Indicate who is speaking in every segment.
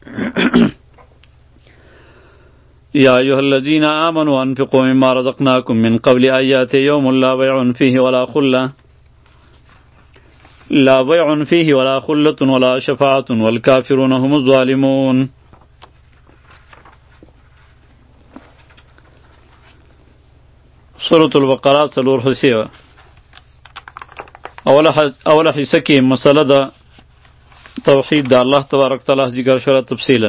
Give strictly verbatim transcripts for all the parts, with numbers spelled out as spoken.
Speaker 1: یا ایها الذین آمنوا انفقوا مما رزقناکم من قبل ان یأتی یوم لا بیع فیه ولا خلة لا بیع فیه ولا خلة ولا شفاعة والکافرون هم الظالمون. سورة البقرة څلور حصې وه. اوله حصه کې مسله د توحید د الله تبارک تعالی ذکر شوه تفصیلا.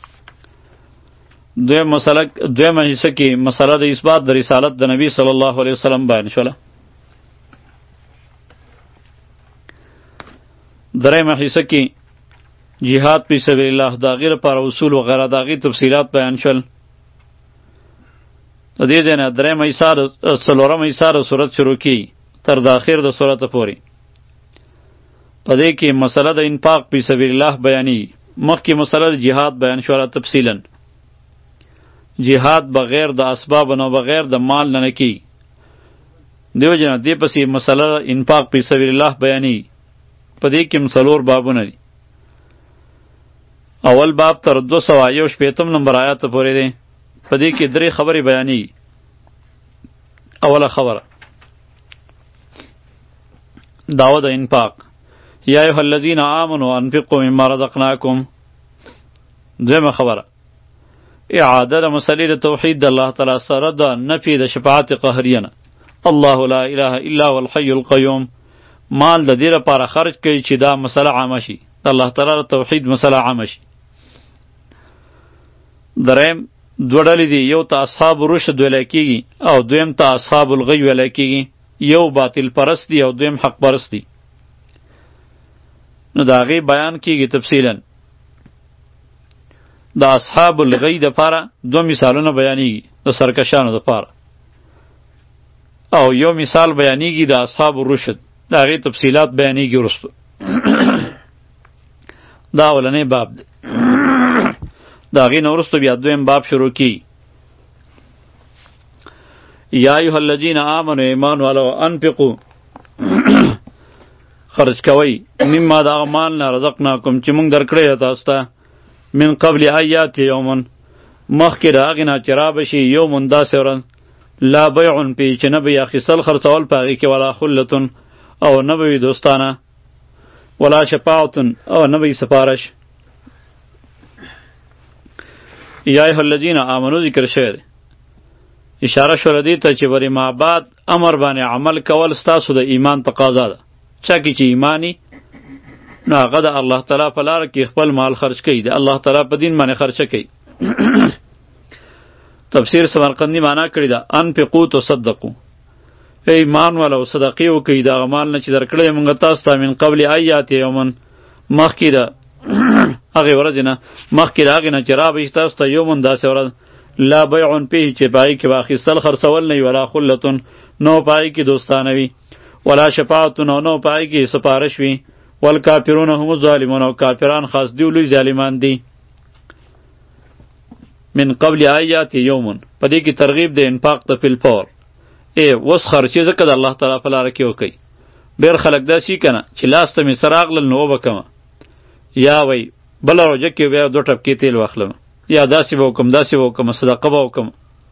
Speaker 1: دویم مسله دویمه حصه کې مسله د اثبات د رسالت د نبی صلی الله علیه وسلم بیان شوله. دریمه حصه کې جهاد فی سبیل الله د هغې لپاره اصول وغیره د هغې تفصیلات بیان شول. د دې ځای نه درېیمه حصه څلورمه حصه د صورت شروع کیږي تر د اخر د صورته پورې. په دې کې مسله د انفاق فی سبیل الله بیانېږي. مخکې مسله د جهاد بیان شوله تفصیلا. جهاد بغیر د اسباب نه بغیر د مال نه نه کیږي. دیو جنا دې پسې مسله انفاق فی سبیل الله بیانېږي. په دې کې هم څلور بابونه دي. اول باب تر دو سوه یو شپېتم نمبر آیات پورې دی. په دې کې درې خبرې بیانېږي. اوله خبره دعوه د انفاق. یا ایها الذین آمنوا انفقوا مما رزقناکم. دویمه خبره اعاده د مسلې د توحید د الله تعالی سره د نفي د شفاعت قهریه نه. الله لا اله الا هو الحي القیوم. مال د دې لپاره خرج کوي چې دا مسله عامه شي، د الله تعالی د توحید مسله عامه شي. دریم دوه ډلې دي، یو ته اصحاب رشد ویلی کېږي او دویم ته اصحاب الغی ویلی کېږي. یو باطل پرست دی او دویم حق پرست دی. نو د هغې بیان کېږي تفصیلا. د اصحاب الغی دپاره دوه مثالونه بیانېږي د سرکشانو دپاره، او یو مثال بیانېږي د اصحاب الرشد، د هغې تفصیلات بیانېږي وروستو. دا اولنی باب دی. د هغې نه وروستو بیا دویم باب شروع کېږي. یا ایها الذین آمنوا ایمان والو انفقوا خرج کوئ مما د هغه مال نه رزقناکم چې موږ درکړی دی تاسو ته من قبل ان یأتی یوم مخکې د هغې نه چې رابشي یوم داسې ورځ لا بیع فیه چې نه به یې اخیستل خرڅول په هغې کې ولا خلة او نه به وي دوستانه ولا شفاعة او نه به وي سفارش. یا ایها الذین آمنوا ذکر شوی دی. اشاره شوله دې ته چې ورې ما بعد امر باندې عمل کول ستاسو د ایمان تقاضا ده. چا کې چې ایمانی نو هغه د الله تعالی په لاره کې خپل مال خرج کوي، د الله تعالی په دین باندې خرچه کوي. تفسیر سمرقندی معنا کړې ده انفقوا تصدقوا. ای ایمان والو صدقې وکړئ د هغه مال نه چې درکړی موږ تاسو ته من قبل ان یأتی یوم مخکې د هغې ورځې نه مخکې د هغې نه چې رابهشي تاسو ته یوم داسې ورځ لا بیع فیه چې په هغې کې به اخیستل خرڅول نه وي ولا خلة نو په هغې کې دوستانه وي ولا شفاعة او نو په هغې کې سپارش وي والکافرون هم الظالمون او کافران خاص دی لوی ظالمان دي. من قبل ان یأتی یوم په دې کې ترغیب د انفاق ته فی الفور. ای اوس خرچې ځکه د الله تعالی په لاره کې وکئ. ډېر خلک داسې وي که نه چې لاس ته مې څه راغلل نو وبکمه، یا وی بله روژه کې بیا دوه ټپکې تیل واخلم، یا داسې به وکم داسې به وکم صدقه به وکم.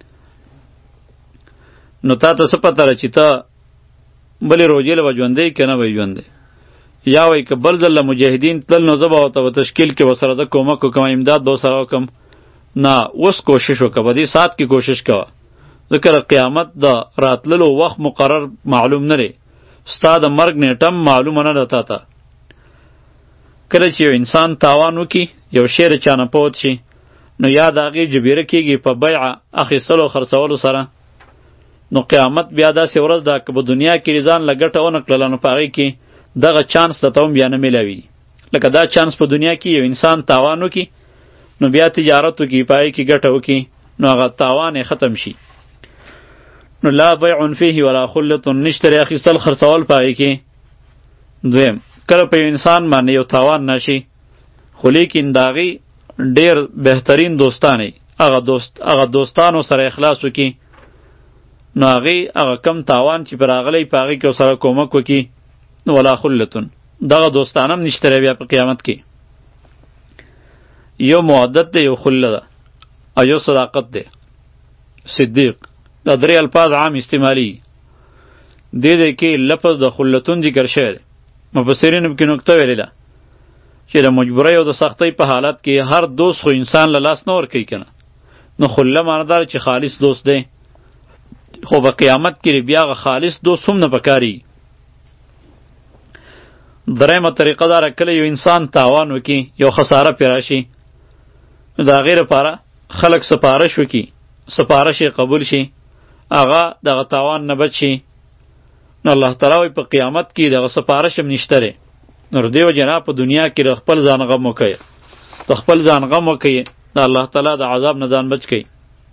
Speaker 1: نو تا ته څه پته ده چې ته بلې روژې له به ژوندی که نه به ژوندی؟ یا وی که بل ځل له مجاهدین تلل نو زه به ورته په تشکیل کې ورسره زه کومک وکم، امداد به ورسره وکم. نه، اوس کوشش وکړه، په دې ساعت کې کوشش کوه، ځکه د قیامت د راتللو وخت مقرر معلوم نه دی، ستا د مرګ نیټه معلومه نه ده تا ته. کله چې یو انسان تاوان وکړي، یو شی د چا نه پوت شي، نو یا د هغې جبیره کېږي په بیع اخیستلو او خرڅولو سره. نو قیامت بیا داسې ورځ ده که په دنیا کې ځان له ګټه ونه کړله نو په هغې کې دغه چانس درته هم بیا نه میلاوي. لکه دا چانس په دنیا کې یو انسان تاوان وکړي نو بیا تجارت وکړي په هغې کې ګټه وکړي نو هغه تاوان یې ختم شي. نو لا بیع فیه ولا خلة نشته دی اخیستل خرڅول په هغې کې. دویم کله په یو انسان باندې یو تاوان نشي خو لیکن د هغې ډېر بهترین دوستان هغه دوست هغه دوستانو سره اخلاص وکړي نو هغې هغه کم تاوان چې پر راغلی په هغې کې ورسره کومک وکړي ولا خلة دغه دوستان هم نشته بیا په قیامت کې. یو مودت دی، یو خله ده او یو صداقت دی. صدیق دا درې الفاظ عام استعمالی. دې دې کې لفظ د خلتون ذکر شوی دی. مفسرینو کې نکته ویلې ده چې د مجبورۍ او د سختۍ په حالت کې هر دوست خو انسان له لاس نه ورکوي که نه، نو خله معنی دار چې خالص دوست دی، خو په قیامت کې بیا هغه خالص دوست هم نه پکاري. درېیمه طریقه دا ده کله یو انسان تاوان وکړي، یو خساره پرې راشي، نو د هغې لپاره خلک سپارش وکړي، سپارش یې قبول شي، هغه دغه تاوان نه بچ شي، نو الله تعالی وایي په قیامت کې دغه سپارش هم نشته دی. نو د دې وجې نه په دنیا کې د خپل ځان غم وکوئ، د خپل ځان غم وکوئ، د الله تعالی د عذاب نه ځان بچ کړئ.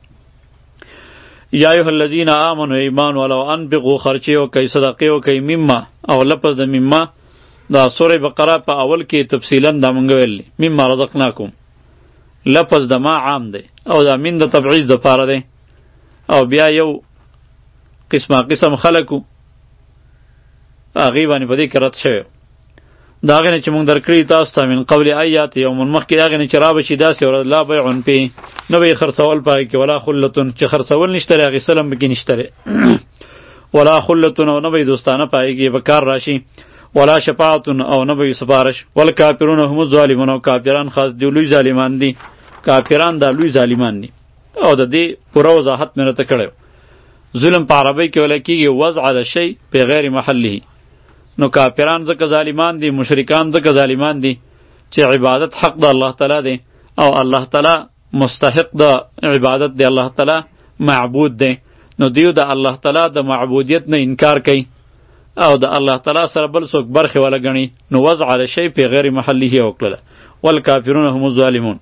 Speaker 1: یا ایها الذین آمنوا ایمان ولو انفقوا خرچې وکئ، صدقې وکئ، مما او لفظ د مما دا سوره بقره په اول کې تفصیلا دا مونږ ویلي، مما رزقناکم لفظ د ما عام دی او دا من د تبعیض د پاره دی. او بیا یو قسمه قسم خلکو هغې باندې په دې کې رد شوی د هغې نه چې مونږ درکړي تاسو ته من قبل ایات یومن مخکې د هغې نه چې رابه شي داسې ورځ لا بیع فی نه به یې خرڅول په هغې کې ولا خلتون چې خرڅول نشته دی اخیستل هم پکې نشته دی ولا خلتون او نه به یې دوستانه په هغې کې به کار راشي ولا شفاعتون او نه به یې سپارش والکافرون هم الظالمون او کافران خاص دی لوی ظالمان دي کافران دا لوی ظالمان دي. او د دې پوره وضاحت مې راته کړی ظلم په عربی کې ویل کېږي وضع د شی په غیر محله. نو کافران ځکه ظالمان دي، مشرکان ځکه ظالمان دي چې عبادت حق د الله تعالی دی او الله تعالی مستحق د عبادت دی، الله تعالی معبود دی، نو دیو د الله تعالی د معبودیت نه انکار کوي او د الله تعالی سره بل څوک برخې ولا ګڼي، نو وضع د شی په غیر محله یې وکړله. والکافرون هم الظالمون.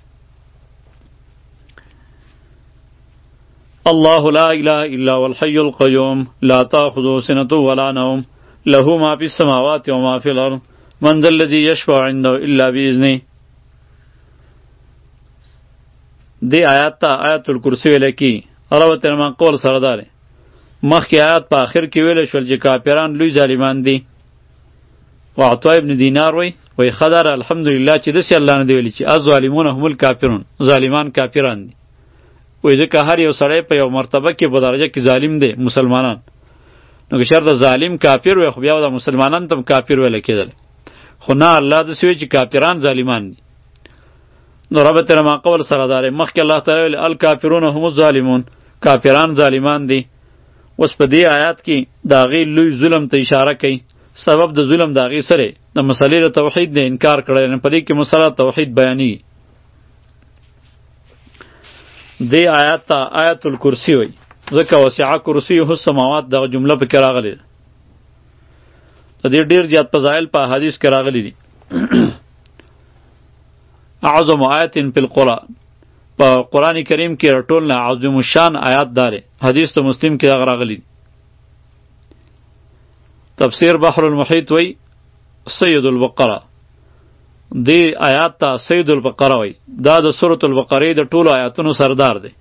Speaker 1: الله لا اله الا هو الحي القيوم لا تأخذه سنة ولا نوم له ما في السماوات وما في الارض من ذا الذي يشفع عنده الا باذنه. دی آیات ته آیت الکرسی ویل کی علاوه تر ما قول سره داره مخکې آیات په آخر کې ویل شول چې کافران لوی ظالمان دي. وعطا ابن دینار وی وی خدار الحمدلله چې داسې الله نه دی ویلي چې الظالمون هم الکافرون، ظالمان کافران دي. وی ځکه هر یو سړی په یو مرتبه کې په درجه کې ظالم دی مسلمانان، نو که شرط ظالم کافر وي خو بیا د مسلمانان ته کافر ویل کېدل، خو نه الله داسې وی چې کافران ظالمان دي. نو رب تر ما قول سره داره مخکې الله تعالی ویل الکافرون هم الظالمون، کافران ظالمان دي. اوس په دې آیات کې د هغې لوی ظلم ته اشاره کوي، سبب د ظلم د هغې سره د مسلې د توحید نه انکار کړی، نو په دې کې مسله توحید بیانېږي. دې آیات ته آیت الکرسی وایي ځکه وسع کرسیه السماوات دغه جمله پکې راغلې ده. د دې ډېر زیات فضایل په احادیث کې راغلي دي. اعظم آیت فی القرآن، په قرآن کریم کې ټول نه عظیم الشان آیات داره، حدیث ته مسلم کې دغه راغلي دي. تفسیر بحر المحیط وی سید البقره، دی آیات ته سید البقره وی، دا د سورة البقره د ټولو آیاتونو سردار دی.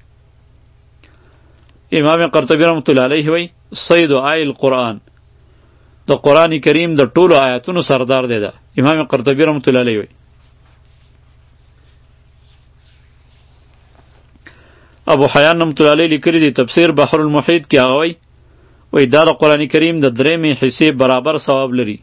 Speaker 1: امام قرطبی رحمت الله علیه وی سید آی القرآن، د قرآن کریم د ټولو آیاتونو سردار دی. دا امام قرطبی رحمت الله علیه وی. ابو حیان رحمت الله علیه لیکلی دی تفسیر بحر المحیط کې هغه وی وی دا د قرآن کریم د درېمې حصې برابر ثواب لري.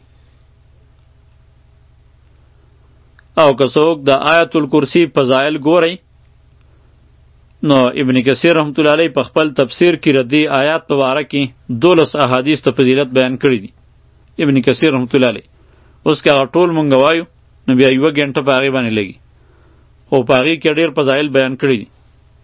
Speaker 1: او که څوک د آیت الکرسی فضایل ګورئ نو ابن کثیر رحمت الله علیه په خپل تفسیر کې ردی آیات په باره کې دولس احادیث ته فضیلت بیان کړي دي. ابن کثیر رحمت الله علیه اوس که هغه ټول مونږ وایو نو بیا یوه ګنټه په هغې باندې لګي، خو په هغې کې ډېر فضایل بیان کړي دي.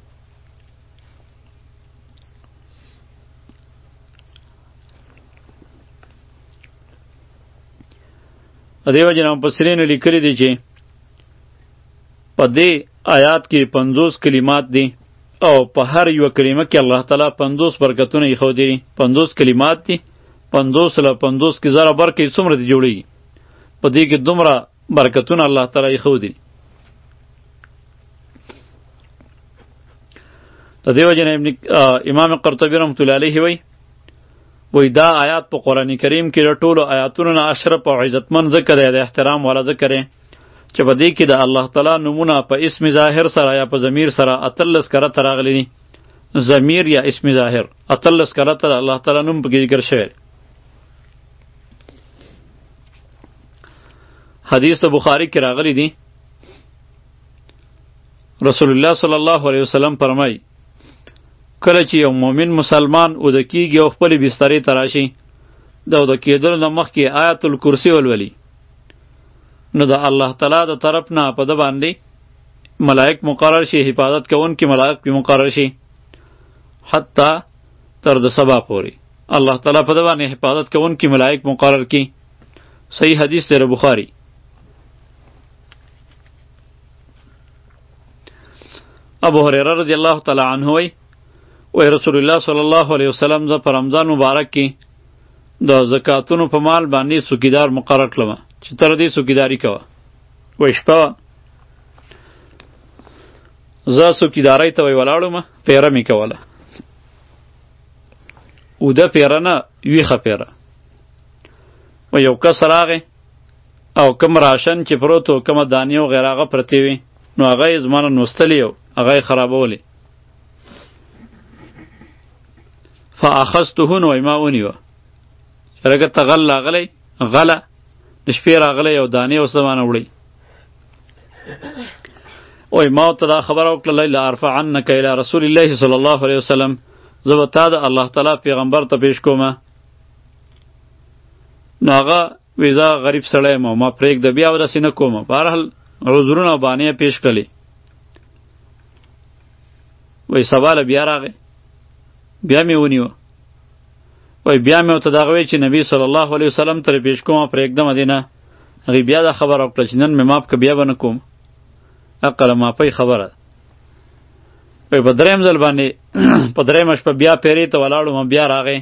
Speaker 1: د دې وجې نه مفسرینو لیکلي دي چې په دې آیات کې پنځوس کلمات دي او په هر یوه کلمه کې الله تعالی پنځوس برکتونه ایښودي دي. پنځوس کلمات دي، پنځوس له پنځوس کې ضرب ورکړئ څومره دې جوړېږي، په دې کې دومره برکتونه الله تعالی ایښودي دي. د دې وجې نه امام قرطبي رحمت الله علیه وی وی دا آیات په قرآن کریم کې د ټولو آیاتونو نه اشرف او عزتمن ذکر دی، د احترام والا ذکر دی، چې په دې کې د الله تعالی نومونه په اسم ظاهر سره یا په ضمیر سره اتلس کرته راغلي دي. ضمیر یا اسم ظاهر اتلس کرته د الله تعالی نوم پکې ذکر شوی. حدیث د بخاری کې راغلی دی، رسول الله صلی الله علیه وسلم فرمای کله چې یو مؤمن مسلمان او د کیږي او خپل بسترې ته راشي د د کېدلو نه مخکې آیت الکرسی ولولي، نو د الله تعالی د طرف نه په ده باندې ملائک مقرر شي، حفاظت کوونکي ملائک پې مقرر شي حتی تر د سبا پورې. الله تعالی په ده باندې حفاظت کوونکي ملائک مقرر کی. صحیح حدیث دی بخاری. ابو هریره رضی الله تعالی عنه وی وی رسول الله صلی الله علیه وسلم ز په رمضان مبارک کې د زکاتونو په مال باندې څوکیدار مقرر کړم چې تر دې څوکیداری کوه. وی شپه زه څوکیدارۍ ته وی ولاړم، پیره مې کوله، اوده پیره نه ویښه پیره. و یو کس راغی او کم راشن چې پروت و کمه دانې و غیره هغه پرتې وې، نو هغه یې زما نه نوستلې او هغه یې خرابولې. فاخذته نو ما ونیوه چې لکه ته غل راغلی غله د شپې راغلی او دانې اوس زمانه وړی. وی ما ورته دا خبره وکړله لارفعنک الی رسول الله صلی الله علیه وسلم، زه به تا د الله تعالی پیغمبر ته پیش کومه. نو هغه وی زه غریب سړی یم او ما پرېږده، بیا داسې نه کومه. بهرحال عذرونه او بانې پیش کړلې. وی سباله بیا راغی، بیا مې ونیوه. وی بیا مې ورته دغه وی چې نبی صلی الله علیه وسلم ته پیش کومه، پرېږدمه دې نه. هغې بیا دا خبره وکړه چې نن مې ماف که بیا به نه کوم. عقله مافۍ خبره. وی په دریم ځل باندې په دریمه شپه بیا پیرې ته ولاړم، بیا راغی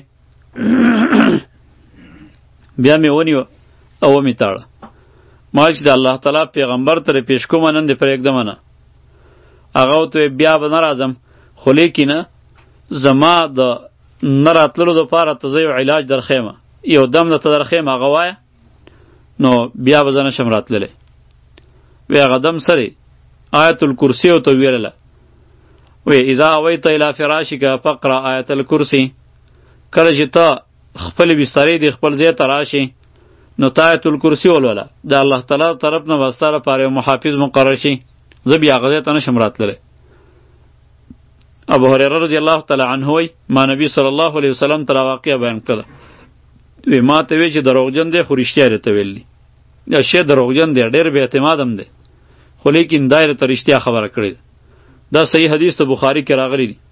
Speaker 1: بیا مې ونیوه او ومې تاړه. ما چې د الله تعالی پیغمبر ته پیش کومه نن دې پرېږدمه نه. هغه ورته بیا به نه راځم، خو لیکنه زما د نه راتللو دپاره ته زه یو علاج درخیمه، یو دم درته درخیم هغه وایه، نو بیا به زه نشم راتللی. وی هغه دم سری آیت الکرسی ورته ویلله. وی اذا اویت الی فراشک فقرأ آیت الکرسی، کله چې ته خپل بسترې د خپل ځای ته راشي نو ته آیت الکرسی ولوله، د الله تعالی طرف نه به ستا لپاره یو محافظ مقرر شي، زه بیا هغه ځای ته نشم راتللی. ابو هریره رضی الله تعالی عنه وی ما نبی صلی الله علیه وسلم ته واقعه بیان کړه. وی ما ته وی چې دروغجن دی خو رښتیا یې راته ویلي. دا شی دروغجن دی، ډېر بې اعتمادم دی، خو لیکن دا یې راته رښتیا خبره کړې ده. دا صحیح حدیث د بخاری کې راغلی دی.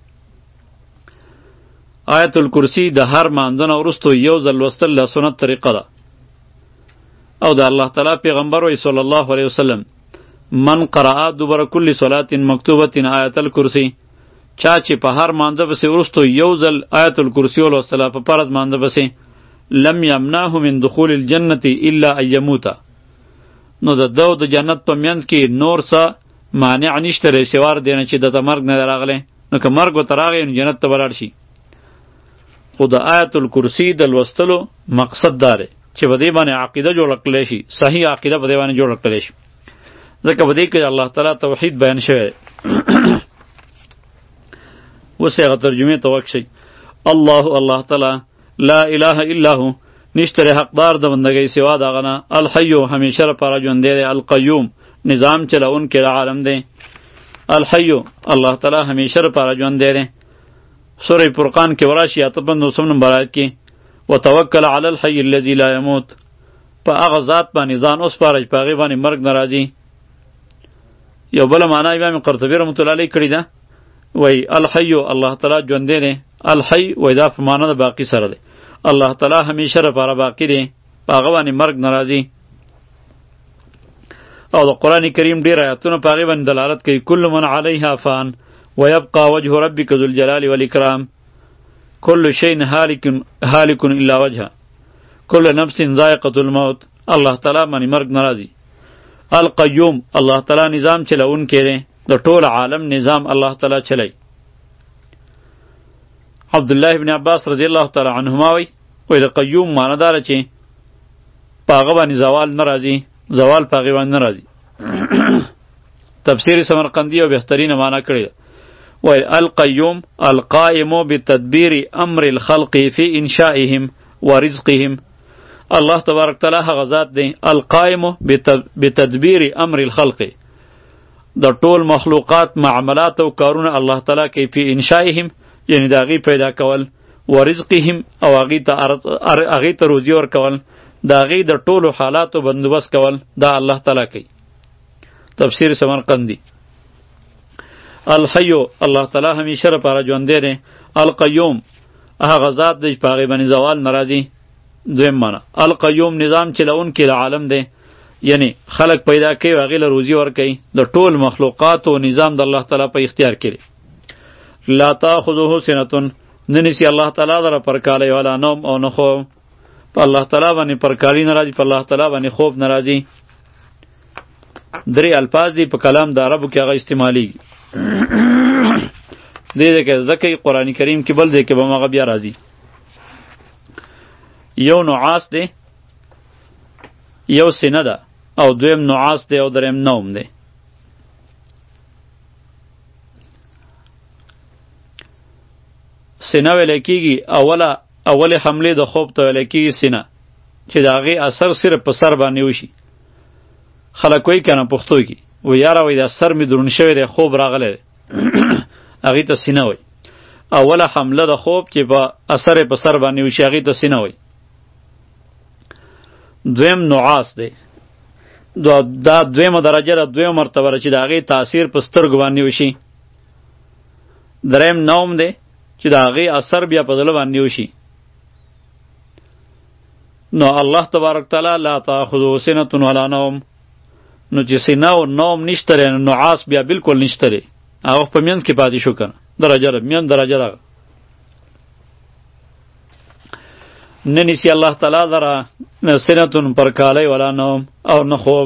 Speaker 1: آیت الکرسی د هر مانځه نه وروستو یو ځل لوستل د سنت طریقه ده. او د الله تعالی پیغمبر وی صلی الله علیه وسلم من قرأ دبر کل صلاة مکتوبة آیت الکرسی، چا چې په هر مانځه پسې وروستو یو ځل آیت الکرسی ولوستله په فرض مانځه پسې، لم یمنعه من دخول الجنة الا ان یموت، نو د ده د جنت په منځ کې نور څه مانع نشته دی سوار دی نه چې دته مرګ نه دی راغلی، نو که مرګ ورته راغی نو جنت ته به لاړ شي. خو د آیت الکرسی د لوستلو مقصد دا دی چې په دې باندې عقیده جوړه کړلی شي، صحیح عقیده په دې باندې جوړه کړلی شي، ځکه په دې کې الله تعالی توحید بیان شوی. اوس هغه ترجمې ته وکشئ. الله الله تعالی لا اله الا هو، نشته حقدار د بندګۍ سوا د هغه نه، الحی همیشه لپاره ژوندی دی، القیوم نظام چلونکی د عالم دی. الحی الله تعالی همیشه لپاره ژوندی دی. سوره فرقان کې وراشي اته پنځوسم نمبر آیت کې وتوکل علی الحی الذی لا یموت، په هغه ذات باندې ځان وسپاره چې په هغې باندې مرګ نه راځي. یو بله معنا امام قرطبي رحمت الله علیه کړې ده، وی الحی الله تعالی ژوندی دی. الحی وی دا په معنا د باقی سره دی، الله تعالی همیشه لپاره باقی دی، په هغه باندې مرګ نه راځي. او د قرآن کریم ډېر آیاتونه په هغې باندې دلالت کوي. کل من علیها فان ویبقى وجه ربک ذو الجلال والاکرام، کل شیء هالک هالک الا وجهه، کل نفس ذائقة الموت، الله تعالی باندې مرګ نه راځي. القیوم الله تعالی نظام چلونکی دی، د ټول عالم نظام الله تعالی چلی. عبدالله ابن عباس رضی الله تعالی عنهما وی وی د قیوم معنی داره چې په هغه باندې زوال نه راځي، زوال په هغې باندې نه راځي، تفسیر سمرقندی او بهترینه معنا کړی وای القیوم القائم بتدبیر امر الخلق فی انشائهم ورزقهم. الله تبارک تعالی هغه ذات دی القائم بتدبیر امر الخلق، د ټول مخلوقات معاملات او کارونه الله تعالی کوي په انشائهم یعنی د هغې پیدا کول، ورزقهم او هغې ته هغې ته روزي ورکول، د هغې د ټولو حالاتو بندوبست کول دا الله تعالی کوي. تفسیر سمرقندی. الحیو الله تعالی همیشه لپاره ژوندی دی. القیوم هغه ذات دی په هغې باندې زوال نه راځي. دویم معنا القیوم نظام چلونکی د عالم دی، یعنی خلق پیدا کوي او هغې له روزي ورکوي. د ټول مخلوقاتو نظام د الله تعالی په اختیار کې دی. لا تاخذه سنة نه نیسي الله تعالی دره پرکالی ولا نوم او نه خوب. په الله تعالی باندې پرکالی نه راځي، په الله تعالی باندې خوب نه راځي. درې الفاظ دي په کلام د عربو کې هغه استعمالیږي. دې ځای کې زده کوي قرآن کریم کې بل ځای کې به هم هغه بیا راځي. یو نعاس دی، یو سینه ده، او دویم نعاس دی او دریم نوم دی. سینه ویلی کېږي اوله اول حمله د خوب ته ویلی کېږي سینه، چې د هغې اثر صرف په سر باندې وشي. خلک وایي که نه پښتو کې و یاره وایي دا سر مې دروند شوی دی خوب راغلی دی هغې ته سینه وایي. اوله حمله د خوب چې په اثر په سر باندې وشي هغې ته سینه وایي. دویم نعاس دی، دا دویمه درجه ده، دویمه مرتبه ده چې د هغې تاثیر په سترګو باندې وشي. دریم نوم دی چې د هغې اثر بیا په زړه باندې وشي. نو الله تبارک تعالی لا تاخذه سنة ولا نوم، نو چې سینه او نوم نشته دی نو نعاس بیا بالکل نشته دی، هغه په منځ کې پاتې شو که نه درجه ده، میان درجه ده. نه نیسي الله تعالی لره نه سنتون پرکالی ولا نوم او نه خوب.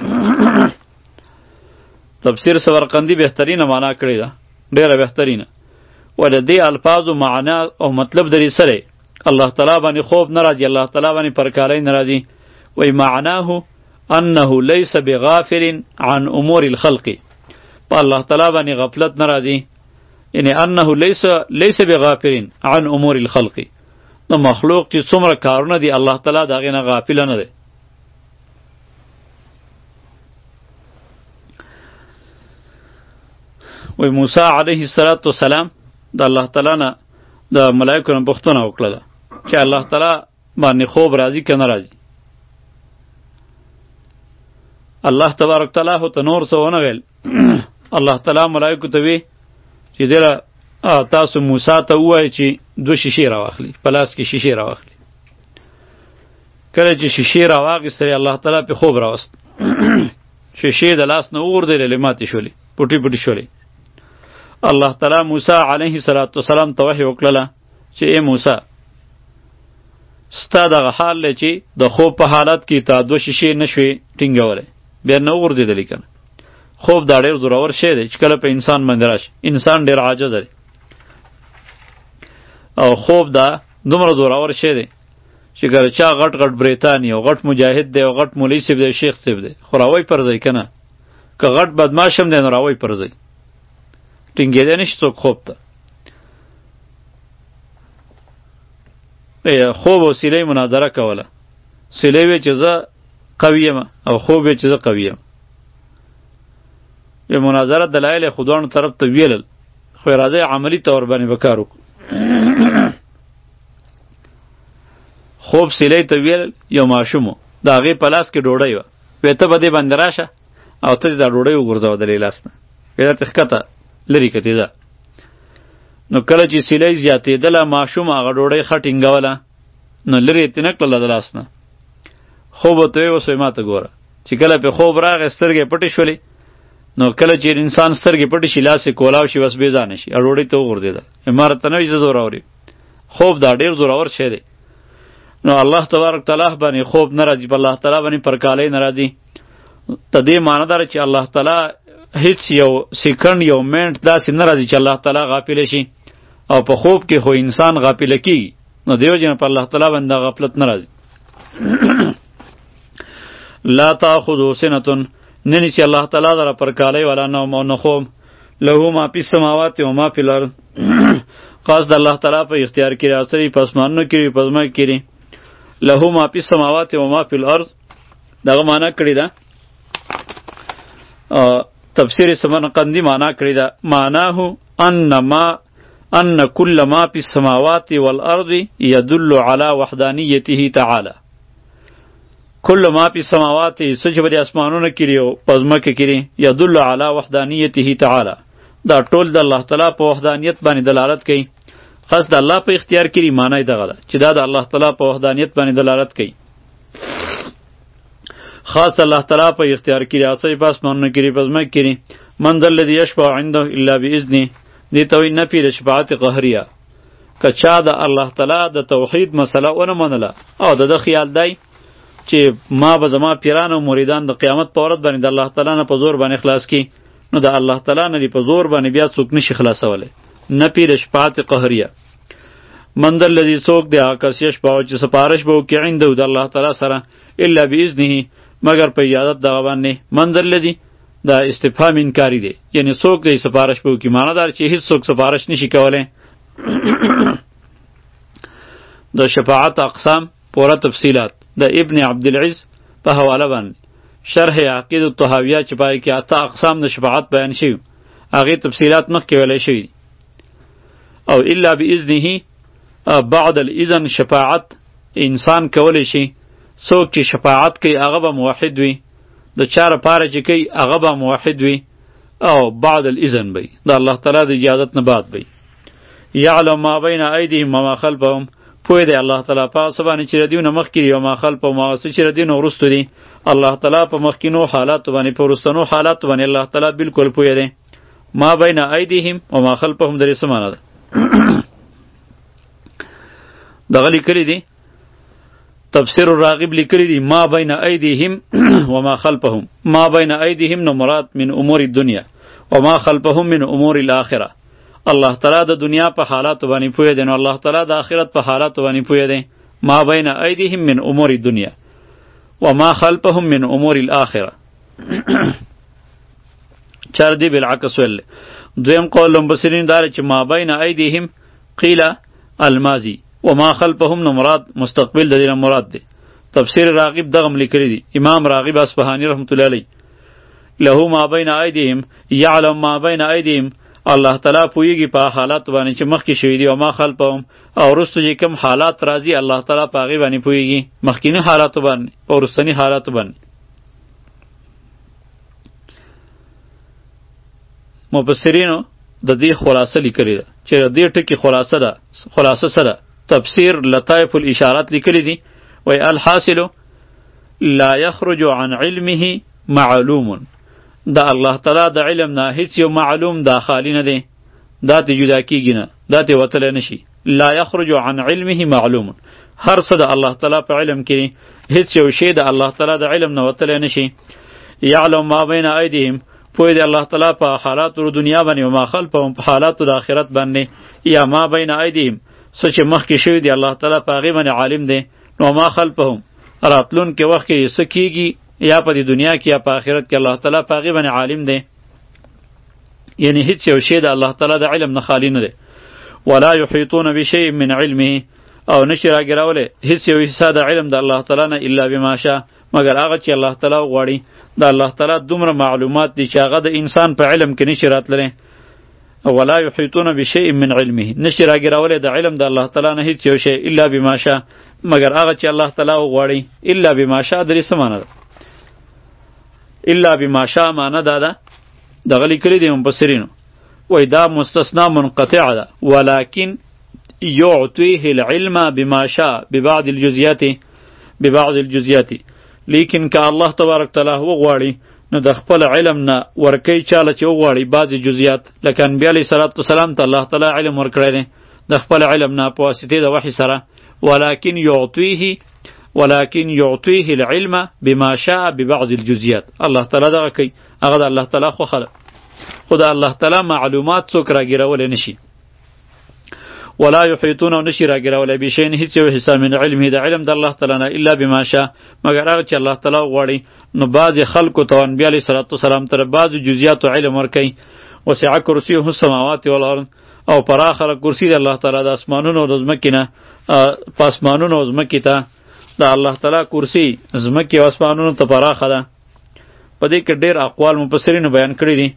Speaker 1: تفسیر سمرقندی بهترینه معنا کړې ده، ډېره بهترینه. و د دې الفاظو معنا او مطلب درې سره الله تعالی باندې خوب نه راځي، الله تعالی باندې پرکالی نه راځي. وی معناه انه لیس بغافل عن امور الخلق، په الله تعالی باندې غفلت نه راځي، یعنی انه لیس لیس بغافل عن امور الخلق. نو مخلوق چې څومره کارونه دي الله تعالی د هغې نه غافله نه دی. وی موسی علیه السلام د الله تعالی نه د ملایکو نه پوښتنه وکړله چې الله تعالی باندې خوب راځي که نه راځي. الله تبارک تعالی خو ته نور څه ونه ویل. الله تعالی ملایکو ته وی چې دیره تاسو موسی ته ووایئ چې دو شیشې راواخلي، په لاس کې شیشې راواخلي. کله چې شیشې راواخیستلې الله تعالی پې خوب راوست، شیشې د لاس نه وغورځېدلې، ماتې شولې، پوټې پوټې شولې. الله تعالی موسی علیه السلام ته وحی وکړله چې ای موسی ستا دغه حال دی چې د خوب په حالت کې تا دوه شیشې نه شوې ټینګولی، بیا نه وغورځېدلې که نه. خوب دا ډېر زورور شی دی چې کله په انسان باندې راشي. انسان ډېر عاجزه دی او خوب دا دومره زورور شی دی چې کله چا غټ غټ بریتانی او غټ مجاهد دی او غټ مولوي صاحب دی شیخ صاحب دی خو راوی پرځئ که نه، که غټ بدماش هم دی نو راوی پرځئ، ټینګېدی نشي څوک خوب ته. خوب او سیلۍ مناظره کوله، سیلۍ وی چې زه قوي یم او خوب وی چې زه قوي یم. یو مناظره دلایل یې خو دواړو طرف ته ویلل، خو یې راځئ عملي طور باندې به کار وکړو. خوب سیلۍ ته ویلل یو ماشوم و، د هغې په لاس کې ډوډۍ وه، وی ته به دې باندې راشه او ته دې دا ډوډۍ وغورځوه د دې لاس نه، وی درته ښکته لرې کتې ده. نو کله چې سیلۍ زیاتېدله ماشوم هغه ډوډۍ ښه ټینګوله نو لرې یې ترې نه کړله د لاس نه. خوب ورته ویې اوس وایي ما ته ګوره چې کله پې خوب راغی سترګې پټې شولې، نو کله چې انسان سترګې پټې شي لاس یې کولاو شي بس بېځانه شي او ډوډۍ ته وغورځېده. ما راته نه وایي زه زورور یم. خوب دا ډېر زورور شی دی. نو الله تبارک تعالی باندې خوب نه راځي، په الله تعالی باندې پرکالی نه راځي. د دې معنی دا چې الله تعالی هیڅ یو سیکنډ یو منټ داسې نه راځي چې الله تعالی غافل شي، او په خوب کې خو انسان غافله کیږي، نو دیو جن په الله تعالی باندې غفلت نه راځي. لا تاخذو سنة ننیسی الله تعالی در پر کالی ولا نوم او نخوم له ما فی السماوات و ما فی الارض خاص د الله تعالی په اختیار کې راځي پس مانو کې پس ما کې له ما فی السماوات و ما فی الارض دغه معنا کړی دا تفسیر سمرقندی معنا کړی دا معناه ان ما ان كل ما في السماوات والارض يدل على وحدانيته تعالى كل ما في السماوات سچ بری اسمانونه کړي او پزمکه کړي يدل على وحدانيته تعالى دا ټول د الله تعالی په وحدانیت باندې دلالت کوي خاص د الله په اختیار کې معنی دغه ده چې دا د الله تعالی په وحدانیت باندې دلالت کوي خاص الله تعالی په اختیار کې راځي پس مونږ کړي پزمکه کړي من ذل الذي يشفع عنده الا باذنه دی توی نفی د شفاعت قهریه که چا د الله تعالی د توحید مسله ونه منله او د د خیال دی چې ما به زما پیران او مریدان د قیامت په ورځ باندې د الله تعالی نه په زور باندې خلاص کی نو د الله تعالی نه په زور باندې بیا څوک نشي خلاصولی نفی د شفاعت قهریه من ذا الذي څوک دی هغه کس یشفع چې سپارش به وکړي عنده د الله تعالی سره الا باذنه مگر په اجازت دغه باندې من ذا الذي دا استفهام انکاری دی یعنی څوک دی سفارش به وکړي معنی دار چې هیڅ څوک سفارش نشي کولی د شفاعت اقسام پوره تفصیلات د ابن عبدالعز په حواله باندې شرح عقید الطحاویه چې پای کې اته اقسام د شفاعت بیان شوي هغې تفصیلات مخکې ویلی شوي او الا باذنه بعد الاذن شفاعت انسان کولی شي څوک چې شفاعت کوي هغه به موحد وي د چا لپاره چې کوي هغه به موحد وي او بعد الاذن وي د الله تعالی د اجازت نه بعد وي یعلم ما بین ایدیهم و ما خلفهم پوه دی الله تعالی په څه باندې چې د دوی نه مخکې دي او ما خلفهم هغه څه چې د دوی نه وروسته دي الله تعالی په مخکینو حالاتو باندې په وروستنو حالاتو باندې الله تعالی بالکل پوه دی ما بین ایدیهم و ما خلفهم درې څه معنی ده دغه لیکلي دي تفسیر الراغب لیکلی دی ما بین ایدیهم و ما خلفهم ما بین ایدیهم نو مراد من امور الدنیا و ما خلفهم من امور الاخره الله تعالی د دنیا په حالات باندې پوهه دی نو الله تعالی د آخرت په حالات باندې پوهه دی ما بین ایدیهم من امور الدنیا و ما خلفهم من امور الاخره چار دی بالعکس ول دویم قول مبصرین دار چې ما بین ایدیهم قیل الماضی و ما خلفهم نو مراد مستقبل د دې مراد دی تفسیر راغب دغم لیکلی دی امام راغب اصفهانی رحمت الله علیه له ما بین ایدیهم یعلم ما بین ایدیهم الله تعالی پویږي په حالات باندې چې مخکې شوي دي او ما خلفهم او وروسته چې کوم حالات راځي الله تعالی په هغې باندې پویږي مخکینی حالاتو باندې او وروستني حالاتو باندې مفسرینو د دې خلاصه لیکلې ده چې د دې ټکي خلاصه ده خلاصه سره تفسیر لطائف الاشارات لیکلی دی وی الحاصل لا یخرج عن علمه معلوم دا الله تعالی د علم نه هیڅ یو معلوم دا خالی نه دی دا ته جدا کیږي نه دا ته وتلی نشي لا یخرج عن علمه معلوم هر څه د الله تعالی په علم کې هیڅ یو شی د الله تعالی د علم نه وتلی نشي یعلم ما بین ایدیهم پوی دی الله تعالی په حالاتو دنیا باندې او ما خلفهم په حالاتو د آخرت باندې یا ما بین ایدیهم څه چې مخکې شوي دی الله تعالی په هغې باندې عالم دی نو ما خلفهم راتلونکي وخت کې څه کیږي یا په دې دنیا کې یا په آخرت کې الله تعالی په هغې باندې عالم دی یعنی هیڅ یو شی د الله تعالی د علم نه خالی نه دی ولا یحیطون بشیء من علمه او نشي راګراولی هیڅ یو حصه د علم د الله تعالی نه الا بما شاء مگر هغه چې الله تعالی وغواړي د الله تعالی دومره معلومات دي چې هغه د انسان په علم کې نشي راتللی ولا یحیطون بشیء من علمه نشي راګراولی د علم د الله تعالی نه هیڅ یو شی الا بما شاء مگر هغه چې الله تعالی وغواړي الا بما شاء درې څه معنی ده الا بما شاء معنی دا ده دغه لیکلي دي مفسرینو وای دا مستثنا منقطع ده ولكن یعطیه العلم بما شاء ببعض الجزئیات ببعض الجزئیات لیکن که الله تبارک تعالی وغواړي نو د خپل علم نه ورکی چاله چې وغواړي بعضې جزئیات لکه انبیا علیه صلات وسلام ته الله تعالی علم ورکړی دی د خپل علم نه په واسطې د وحي سره ولكن یعطیه ولكن یعطیه العلم بما شاء ببعض الجزئیات الله تعالی دغه کوي هغه د الله تعالی خوښه ده خو د الله تعالی معلومات څوک راګیرولی نشي ولا یحیطون او نشي راګرولای بشین هیڅ یو حصه من علمه د علم د الله تعالی نه الا بما شاء مگر هغه چې الله تعالی غواړي. نو بعضې خلکو ته انبي علیه صلات وسلام تر بعضو جزیاتو علم ورکوي. وسع کرسیه السماوات والارض او پراخه کرسي د الله تعالی د اسمانونو او د ځمکې نه په اسمانونو او ځمکې ته د الله تعالی کرسي ځمکې او اسمانونو ته پراخه ده. په دې کې ډېر اقوال مفسرینو بیان کړي دي.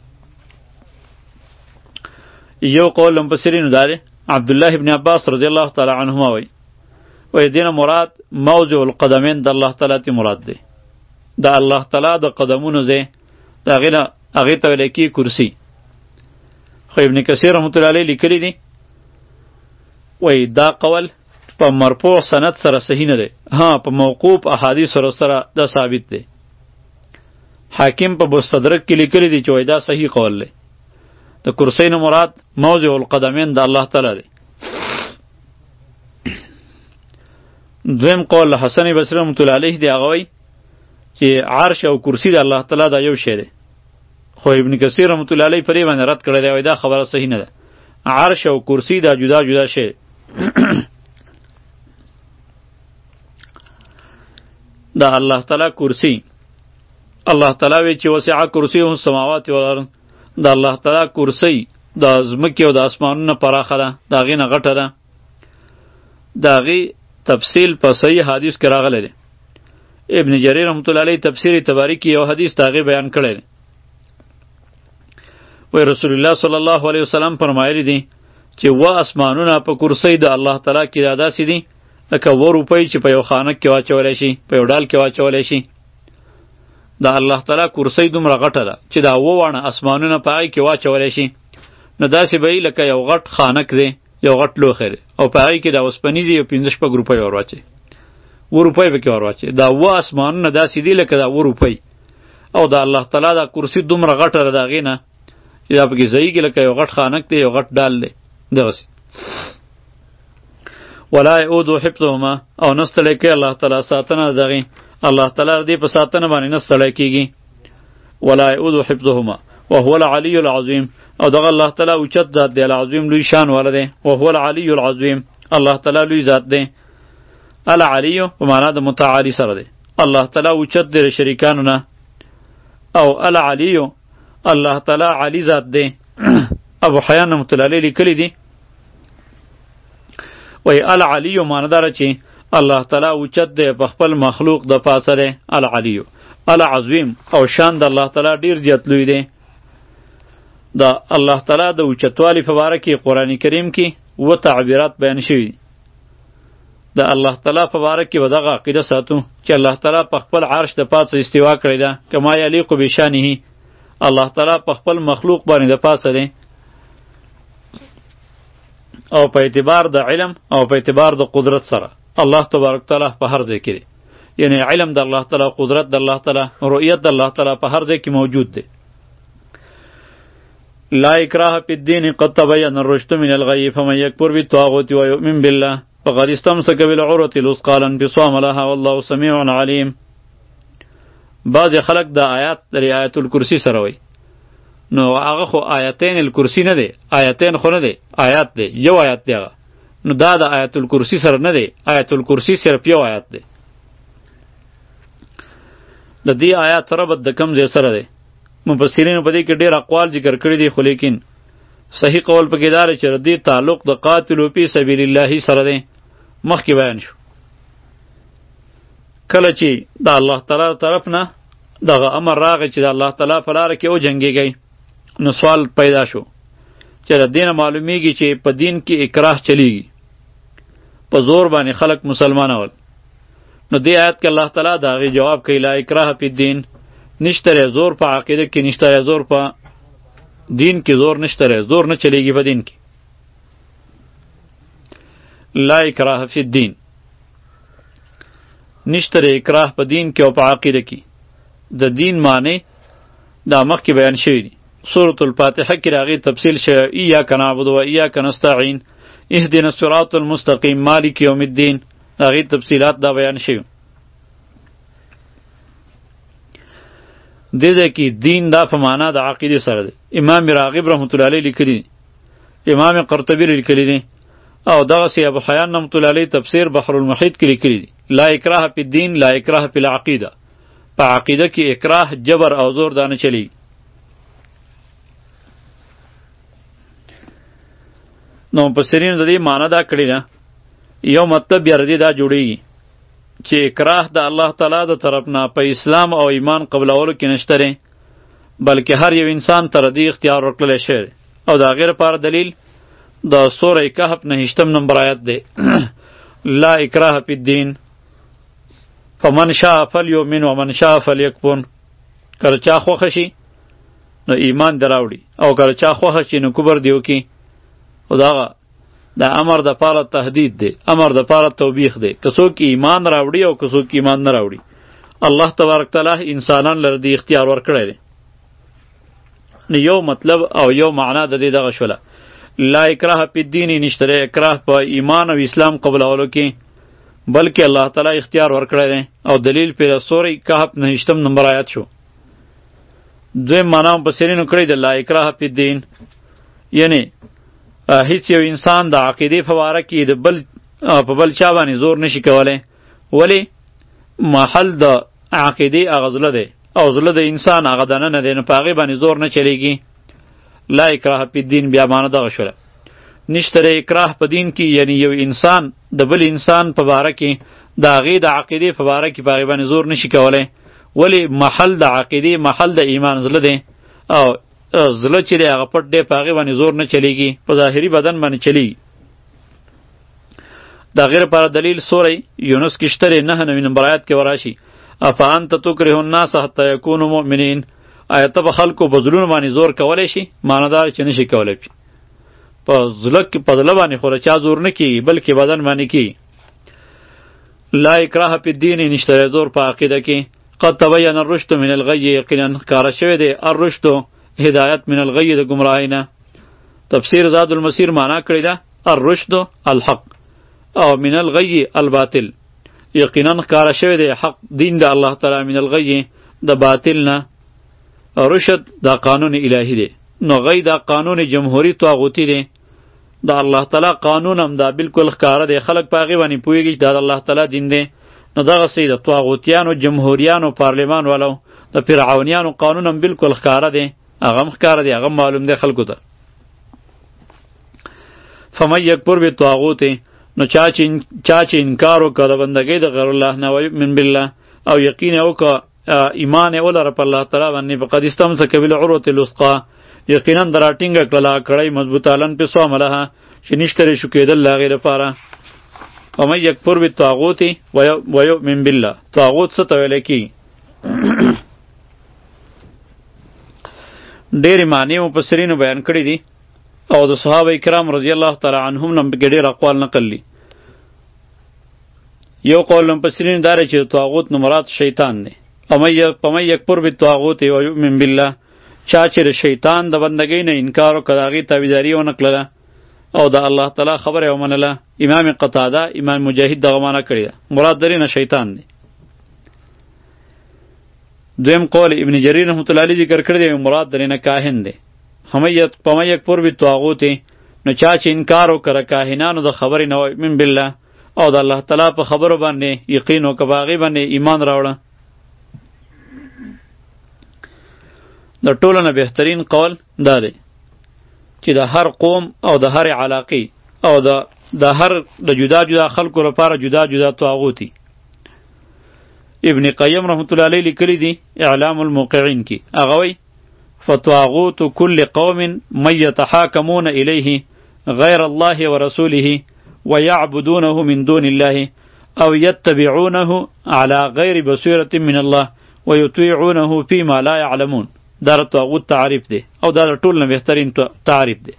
Speaker 1: یو قول مفسرینو دا دی عبدالله ابن عباس رضی الله تعالی عنهما وی وی دینه مراد موضع القدمین د الله تعالی تی مراد دی. د الله تعالی د قدمونو ځای د هغې نه هغې ته ویلی کېږي کرسي. خو ابن کثیر رحمت الله علیه لیکلی دی وی دا قول په مرفوع سند سره صحیح نه دی. ها په موقوف احادیث سره سره دا ثابت دی. حاکم په مستدرک کې لیکلی دی چې وی دا صحیح قول دی. د کرسی نه مراد موضع القدمین د الله تعالی دی. دویم قول حسن بصری رحمت الله علیه دی هغه وی چې عرش او کرسی د الله تعالی دا یو شی دی. خو ابن کثیر رحمت الله علیه پرې باندې رد کړی دی وی دا خبره صحیح نه ده. عرش او کرسی دا جدا جدا شی دا الله تعالی کرسی الله تعالی وی چې وسع کرسیه السماوات والارض د الله تعالی کرسی د ځمکې او د اسمانونو پراخه ده د هغې نه غټه ده. د هغې تفصیل په صحیح حدیث کې راغلی دی. ابن جریر رحمت الله علیه تفسیر تباری کې یو حدیث د هغې بیان کړی دی. وی رسول الله صلی الله علیه وسلم فرمایلی دی چې و اسمانونه په کرسی د الله تعالی کې دا داسې دي لکه و روپۍ چې په یو خانک کې واچولی شي په یو ډال کې واچولی شي. د الله تعالی کرسی دومره غټه ده چې دا اوه واړه اسمانونه په هغې کې واچولی شي. نو داسې به وي لکه یو غټ خانک دی یو غټ لوښی دی او په هغې کې دا اوسپنیزې یو پنځه شپږ روپۍ ور واچوي اووه روپۍ پکې ور واچوي. دا اووه اسمانونه داسې دي لکه دا اووه روپۍ او د الله تعالی دا کرسی دومره غټه ده د هغې نه چې دا پکې ځایږي لکه یو غټ خانک دی یو غټ ډال دی دغسې. ولا یعود حفظهما او نه ستړی کوي الله تعالی ساتنه د هغې. الله تعالی دې په ساتنه باندې نه ستړی کېږي. ولا یعود حفظهما وهو العلی العظیم او دغه الله تعالی اوچت ذات دی العظیم لوی شان والا دی. وهو العلی العظیم الله تعالی لوی ذات دی. العلی په معنا د متعالی سره دی. الله تعالی اوچت دی شریکانو نه او العلی الله تعالی علی ذات دی. ابو حیان رحمت الله علیه لیکلی دی وی العلی معنی داره چې الله تعالی اوچت دی په خپل مخلوق د پاسه دی. العلی العظیم او شان د الله تعالی ډیر زیات لوی دی. د الله تعالی د اوچتوالي په باره کې قرآن کریم کې اووه تعبیرات بیان شوي دي. د الله تعالی په باره کې به دغه عقیده ساتو چې الله تعالی په خپل عرش د پاسه استوا کړی ده کما یلیق بشانه. الله تعالی په خپل مخلوق باندې د پاسه دی او په اعتبار د علم او په اعتبار د قدرت سره الله تبارک تعالی په هر ځای کې دی. یعنی علم د الله تعالی قدرت د الله تعالی رؤیت د الله تعالی په هر ځای کې موجود دی. لا اکراه فی الدین قد تبین الرشد من الغی فمن یکفر بالطاغوت ویؤمن بالله فقد استمسک بالعروة الوثقی لا انفصام لها والله سمیع علیم. بعض خلق د آیات د آیت الکرسی سره وی نو هغه خو آیتین الکرسی نه دی آیتین خو نه دی آیات دی یو آیت دی هغه. نو دا د آیت الکرسی سره نه دی آیت الکرسی صرف یو آیت دی. د دې آیات ربط د کم ځای سره دی مفسرینو په دې کې ډېر اقوال ذکر کړي دي خو لیکن صحیح قول پکې دا دی چې د دې تعلق د قاتلو فی سبیل الله سره دی. مخکې بیان شو کله چې د الله تعالی طرف نه دغه امر راغی چې د الله تعالی په لاره کې وجنګېږئ نو سوال پیدا شو چې د دې نه معلومیږي چې په دین کې اکراه چلیږي په زور باندې خلق مسلمانول. نو دې آیت کې الله تعالی د هغې جواب کوي لا اکراه فی الدین نشته زور په عقیده کې نشته زور په دین کې زور نشته زور نه چلیږي په دین کې. لا اکراه فی الدین نشته اکراه په دین کې او په عقیده کې. د دین معنی دا مخکې بیان شوی دی. سورة الفاتحه کې راغی تفصیل شوی ایاک نعبد و ایاک نستعین اهدنا الصراط المستقیم مالک یوم الدین هغې تفصیلات دا بیان شوی. دې ځای کې دین دا په معنا د عقیدې سره دی. امام راغب رحمت الله علیه لیکلی دی امام قرطبی لیکلی دی او دغسې ابو حیان رحمت الله علیه تفسیر بحر المحیط کې لیکلي دي لا اکراه فی الدین لا اکراه فی العقیده، په عقیده کې اکراه جبر او زور دا نه چلیږي. نو مفسرین د دې معنی دا کړې ده، یو مطلب بیا ردی دا جوړیږي چې اکراه د الله تعالی د طرف نه په اسلام او ایمان قبلولو کې نشته دی، بلکې هر یو انسان ته ردی اختیار ورکړلی شوی دی. او د هغې لپاره دلیل د سوره کهف نهشتم نمبر آیت دی لا اکراه فی الدین فمن شاء فلیؤمن ومن شاء فلیکفر. کله چا خوښه شي نو ایمان دې راوړي او کله چا خوښه شي نو کفر دې وکړي. خو دغه دا امر د پاره تهدید دی، امر د پاره توبیخ دی. که څوک ایمان راوړي او که څوک ایمان نه راوړي، الله تبارک تعالی انسانان لره دی اختیار ورکړی دی. نو یو مطلب او یو معنا د دې دغه شوله لا اکراه فی الدین، نشته اکراه په ایمان او اسلام قبولولو کې، بلکې الله تعالی اختیار ورکړی دی. او دلیل په سوره کهف نهشتم نمبر آیات شو. دویم معنا مفسرینو کړی د لا اکراه فی الدین، یعنی هیڅ یو انسان د عقیدې په باره کې د بل په بل چا باندې زور نشي کولی. ولی محل د عقیدې هغه زړه دی او زړه د انسان هغه دننه دی، نو په هغې باندې زور نه چلیږي. لا اکراه فی الدین بیا معنی دغه شوله، نشته اکراه په دین کې، یعنی یو انسان د بل انسان په باره کې د هغې د عقیدې په باره کې په هغې باندې زور نشي کولی. ولی محل د عقیدې محل د ایمان زړه دی، او زړه چې دی هغه پټ دی، په هغې باندې زور نه چلیږي، په ظاهري بدن باندې چلیږي. د هغې لپاره دلیل سوره یونس کې شته دی، نهه نوي نمبر آیات کې وراشي افانت تکره الناس حتی یکونوا مؤمنین. آیا ته په خلکو په زړونو باندې زور کولی شي؟ معنی دا چې نشي کولی. په زړه کې په زړه باندې خو چا زور نه کیږي، بلکې بدن باندې کیږي. لا اکراه فی الدین، نشته زور په عقیده کې. قد تبین الرشد من الغی، یقینا ښکاره شوی دی الرشد هدایت من الغی د گمراهی نه. تفسیر زاد المسیر معنا کړی ده الرشد الحق او من الغی الباطل، یقینا ښکاره شوی دی حق دین د الله تعالی من الغی د باطل نه. رشد دا قانون الهی دی، نو غی دا قانون جمهوری طاغوتی دی. د الله تعالی قانون هم دا بالکل ښکاره دی، خلک په هغې باندې پوهېږي چې دا د الله تعالی دین دی. نو دغسې د طاغوتیانو جمهوریانو پارلمان والو د فرعونیانو قانون هم بالکل ښکاره دی، هغه هم ښکاره دی، هغه هم معلوم دی خلکو ته. فمن یکفر بالطاغوت، نو چا چې چا چې انکار وکړه د بندګۍ د غیر الله نه ویؤمن بالله، او یقین یې وکړه ایمان یې ولره په الله تعالی باندې، فقد استمسک بالعروة الوثقی، یقینا د راټینګه کړله کړۍ مضبوطه لن انفصام لها، چې نشته رې شو کېدل له هغې لپاره. ومن یکفر بالطاغوت ویؤمن بالله، طاغوت څه ته ویلی کېږي؟ ډېرې معنی مفسرینو بیان کړي دي، او د صحابه کرام رضی الله تعالی عنهم نه پکې ډېر اقوال نقل دي. یو قول مفسرین دا دی چې طاغوت نه مراد شیطان دی. ومن یکفر بالطاغوت ویؤمن بالله، چا چې د شیطان د بندګۍ نه انکار وکړه، د هغې تابعداري ونه کړله او د الله تعالی خبره یې ومنله. امام قتاده امام مجاهد دغه معنا کړې ده، مراد درې نه شیطان دی. دویم قول ابن جریر رحمت الله علیه ذکر کړی دی، مراد درې نه کاهن دی. ومن یکفر بالطاغوت، نو چا چې انکار وکړه کاهنانو د خبرې نه ویؤمن بالله، او د الله تعالی په خبرو باندې یقین وکړه، په هغې باندې ایمان راوړه. د ټولو نه بهترین قول دا دی چې د هر قوم او د هر علاقې او د د هر د جدا جدا خلکو لپاره جدا جدا طاغوتی. ابن قیم رحمت الله علیه لیکلی دی اعلام الموقعین کې، هغه وایي فطاغوت كل قوم من يتحاكمون إليه غير الله ورسوله ويعبدونه من دون الله أو يتبعونه على غير بصيرة من الله ويطيعونه فيما لا يعلمون. دا طاغوت تعریف دی، او دا ټول نه بهترین تعریف دی.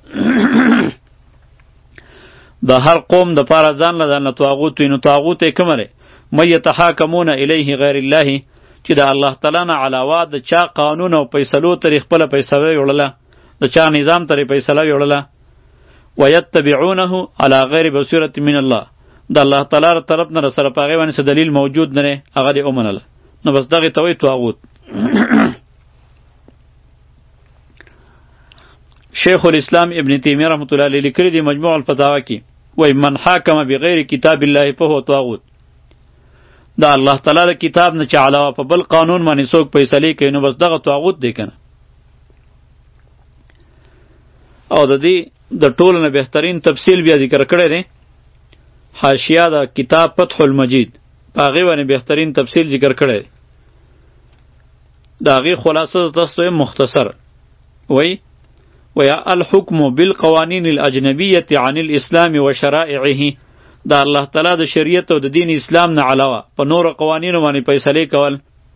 Speaker 1: د هر قوم د پاره ځان له ځان له طاغوت وي، نو طاغوت یې کومه دی؟ من یتحاکمون الیه غیر الله، چې د الله تعالی نه علاوه د چا قانون او فیصلو ترې خپله فیصله وړله، د چا نظام ترې فیصله وړله. ویتبعونه علی غیر بصیرة من الله، د الله تعالی له طرف نه سره په هغې باندې څه دلیل موجود نه دی، هغه دې ومنله. نو بس دغې ته وایي طاغوت. شیخ الاسلام ابن تیمیه رحمت الله علیه لیکلی دی مجموع الفتاوا کې وای من حاکم بغیر کتاب الله فهو طاغوت. دا الله تعالی د کتاب نه چې علاوه په بل قانون باندې څوک فیصلې کوي نو بس دغه طاغوت دی کنه. او د دې د ټولو نه بهترین تفصیل بیا ذکر کړی دی حاشیه د کتاب فتح المجید، په هغې باندې بهترین تفصیل ذکر کړی دی. د هغې خلاصه تاسو ته مختصر وای ویا الحکم بالقوانین الاجنبیة عن الاسلام و شرائعه. دا الله تعالی د شریعت او د دین اسلام نه علاوه په نورو قوانینو باندې فیصلې کول.